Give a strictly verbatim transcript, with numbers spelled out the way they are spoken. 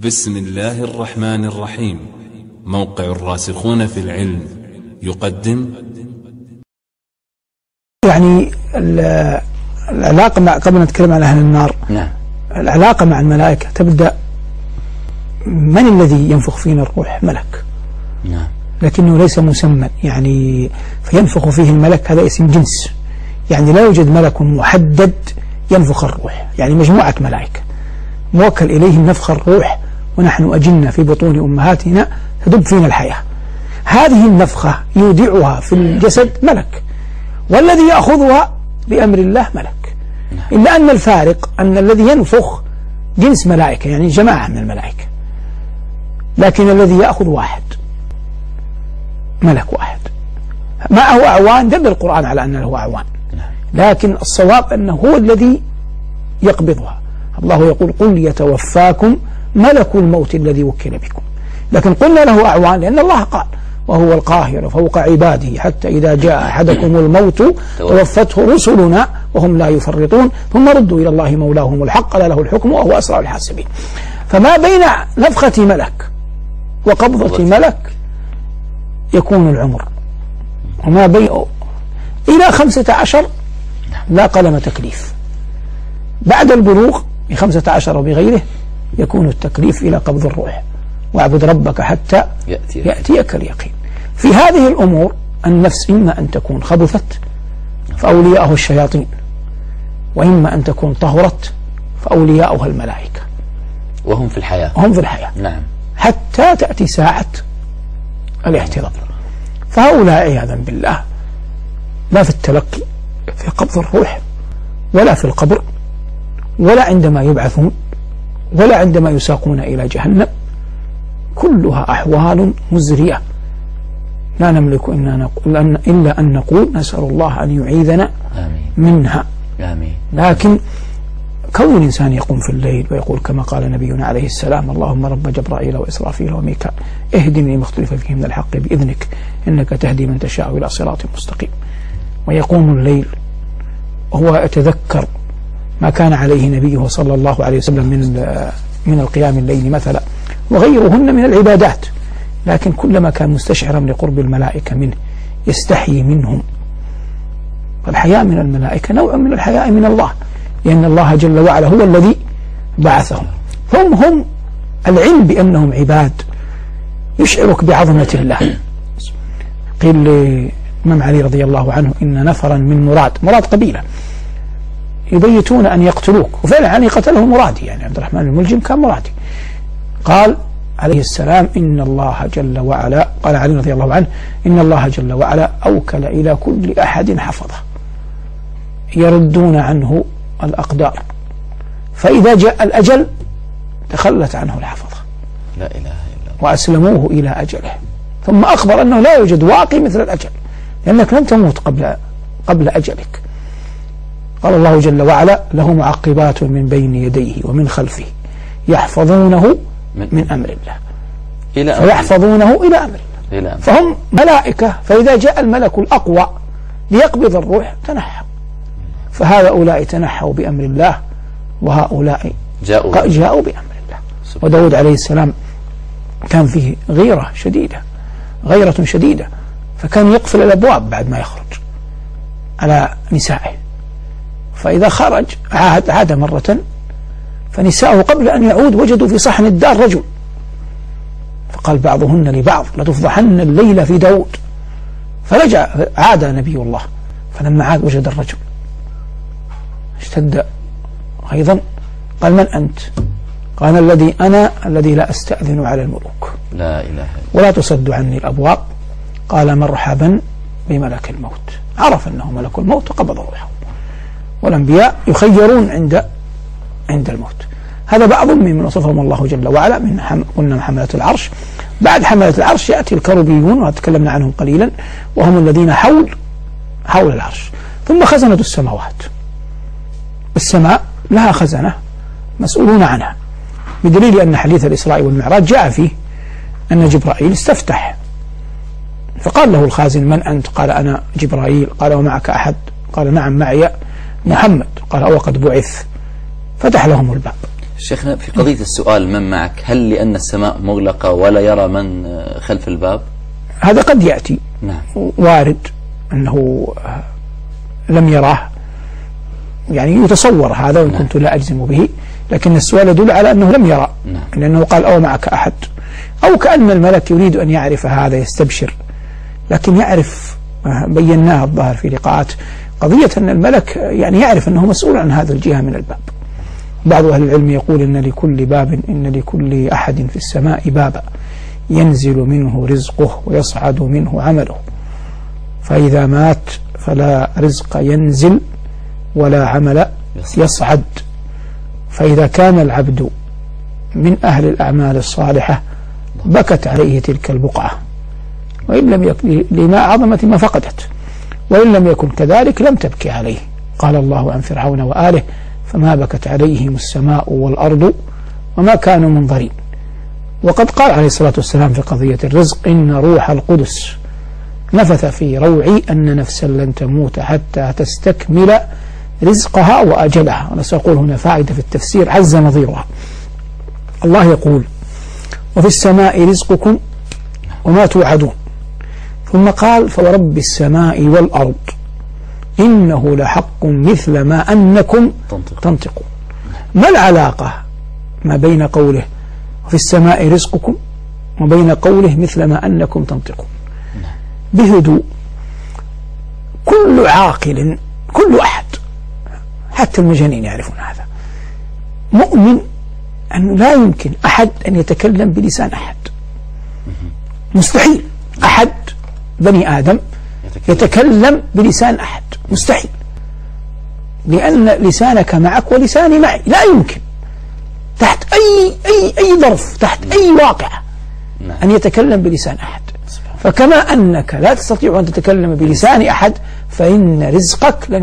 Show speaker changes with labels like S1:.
S1: بسم الله الرحمن الرحيم. موقع الراسخون في العلم يقدم
S2: يعني العلاقة مع قبل نتكلم عن أهل النار.
S3: نعم.
S2: العلاقة مع الملائكة تبدأ من الذي ينفخ فينا الروح؟ ملك.
S3: نعم.
S2: لكنه ليس مسمى، يعني فينفخ فيه الملك، هذا اسم جنس، يعني لا يوجد ملك محدد ينفخ الروح، يعني مجموعة ملائكة موكل إليهم نفخ الروح، ونحن أجنة في بطون أمهاتنا تدب فينا الحياة. هذه النفخة يودعها في الجسد ملك، والذي يأخذها بأمر الله ملك. إلا أن الفارق أن الذي ينفخ جنس ملائكة، يعني جماعة من الملائكة، لكن الذي يأخذ واحد، ملك واحد معه أعوان. دل القرآن على أن له أعوان، لكن الصواب أنه هو الذي يقبضها. الله يقول: قل يتوفاكم ملك الموت الذي وكل بكم. لكن قلنا له أعوان لأن الله قال: وهو القاهر فوق عباده حتى إذا جاء أحدكم الموت توفته رسلنا وهم لا يفرطون ثم ردوا إلى الله مولاهم الحق ألا له الحكم وهو أسرع الحاسبين. فما بين نفخة ملك وقبضة ملك يكون العمر، وما بين إلى خمسة عشر لا قلم تكليف. بعد البلوغ بخمسة عشر وبغيره يكون التكليف إلى قبض الروح، واعبد ربك حتى يأتيك, يأتيك اليقين. في هذه الأمور النفس إما أن تكون خبثت فأولياءه الشياطين، وإما أن تكون طهرت فأولياؤها الملائكة،
S3: وهم في الحياة
S2: هم في الحياة
S3: نعم،
S2: حتى تأتي ساعة الاحتضار. فهؤلاء عياذا بالله لا في التلقي في قبض الروح، ولا في القبر، ولا عندما يبعثون، ولا عندما يساقون إلى جهنم. كلها أحوال مزرية لا نملك إلا أن نقول نسأل الله أن يعيذنا
S3: آمين.
S2: منها.
S3: آمين.
S2: لكن كون الإنسان يقوم في الليل ويقول كما قال نبينا عليه السلام: اللهم رب جبرائيل وإسرافيل وميكال اهدني لما اختلف فيه من الحق بإذنك إنك تهدي من تشاء إلى صراط مستقيم، ويقوم الليل وهو يتذكر ما كان عليه نبيه صلى الله عليه وسلم من من القيام الليل مثلا وغيرهن من العبادات، لكن كلما كان مستشعرا لقرب الملائكة منه يستحيي منهم. فالحياء من الملائكة نوع من الحياء من الله، لأن الله جل وعلا هو الذي بعثهم، فهم هم العلم بأنهم عباد يشعرك بعظمة الله. قيل للإمام علي رضي الله عنه: إن نفرا من مراد، مراد قبيلة، يبيتون أن يقتلوك، وفعلا علي قتله مرادي، يعني عبد الرحمن الملجم كان مرادي. قال عليه السلام: إن الله جل وعلا، قال علي رضي الله عنه: إن الله جل وعلا أوكل إلى كل أحد حفظه يردون عنه الأقدار، فإذا جاء الأجل تخلت عنه الحفظة
S3: لا إله إلا الله
S2: وأسلموه إلى أجله. ثم أخبر أنه لا يوجد واقي مثل الأجل، لأنك لن تموت قبل قبل أجلك. قال الله جل وعلا: له معقبات من بين يديه ومن خلفه يحفظونه من أمر الله،
S3: إلى
S2: فيحفظونه إلى أمر الله.
S3: إلى أمر.
S2: فهم ملائكة، فإذا جاء الملك الأقوى ليقبض الروح تنحى، فهؤلاء تنحوا بأمر الله، وهؤلاء
S3: جاءوا,
S2: جاءوا بأمر الله. وداود عليه السلام كان فيه غيرة شديدة، غيرة شديدة، فكان يقفل الأبواب بعد ما يخرج على نسائه، فإذا خرج عاد, عاد مرة، فنساءه قبل أن يعود وجدوا في صحن الدار رجل، فقال بعضهن لبعض: لتفضحن الليلة في داود. فرجع عاد نبي الله، فلما عاد وجد الرجل اشتد أيضا. قال: من أنت؟ قال: الذي أنا الذي لا أستأذن على الملوك
S3: لا إله إلا
S2: ولا تصد عني الأبواب. قال: مرحبا بملك الموت. عرف أنه ملك الموت وقبض روحه. والأنبياء يخيرون عند عند الموت. هذا بعض ممن وصفهم الله جل وعلا من حم... قلنا حملة العرش. بعد حملة العرش يأتي الكروبيون، وتكلمنا عنهم قليلا، وهم الذين حول حول العرش. ثم خزنة السماوات، السماء لها خزنة مسؤولون عنها، بدليل أن حديث الإسراء والمعراج جاء فيه أن جبرائيل استفتح، فقال له الخازن: من أنت؟ قال: أنا جبرائيل. قال: ومعك أحد؟ قال: نعم معي محمد. قال: أو قد بعث. فتح لهم الباب.
S3: شيخنا في قضية السؤال من معك، هل لأن السماء مغلقة ولا يرى من خلف الباب؟
S2: هذا قد يأتي.
S3: نعم.
S2: وارد أنه لم يراه، يعني يتصور هذا وإن نعم. كنت لا أجزم به، لكن السؤال يدل على أنه لم يرى. نعم. لأنه قال أو معك أحد، أو كأن الملك يريد أن يعرف هذا يستبشر، لكن يعرف، بيناها الظاهر في لقاءات، قضية أن الملك يعني يعرف أنه مسؤول عن هذا الجهة من الباب. بعض أهل العلم يقول إن لكل باب إن لكل أحد في السماء بابا ينزل منه رزقه ويصعد منه عمله، فإذا مات فلا رزق ينزل ولا عمل يصعد. فإذا كان العبد من أهل الأعمال الصالحة بكت عليه تلك البقعة، وإن لم يكن لما عظمة ما فقدت، وإن لم يكن كذلك لم تبكي عليه. قال الله عن فرعون وآله فما بكت عليهم السماء والأرض وما كانوا منظرين. وقد قال عليه الصلاة والسلام في قضية الرزق إن روح القدس نفث في روعي أن نفسا لن تموت حتى تستكمل رزقها وأجلها. أنا سأقول هنا فائدة في التفسير عز نظيرها. الله يقول وفي السماء رزقكم وما توعدون، ثم قال فورب السماء والأرض إنه لحق مثل ما أنكم تنطقون. ما العلاقة ما بين قوله وفي السماء رزقكم وبين قوله مثل ما أنكم تنطقون؟ بهدوء. كل عاقل، كل أحد حتى المجانين يعرفون هذا، مؤمن أنه لا يمكن أحد أن يتكلم بلسان أحد، مستحيل أحد بني آدم يتكلم بلسان أحد، مستحيل، لأن لسانك معك ولساني معي، لا يمكن تحت أي أي أي ظرف، تحت أي واقع أن يتكلم بلسان أحد. فكما أنك لا تستطيع أن تتكلم بلسان أحد، فإن رزقك لن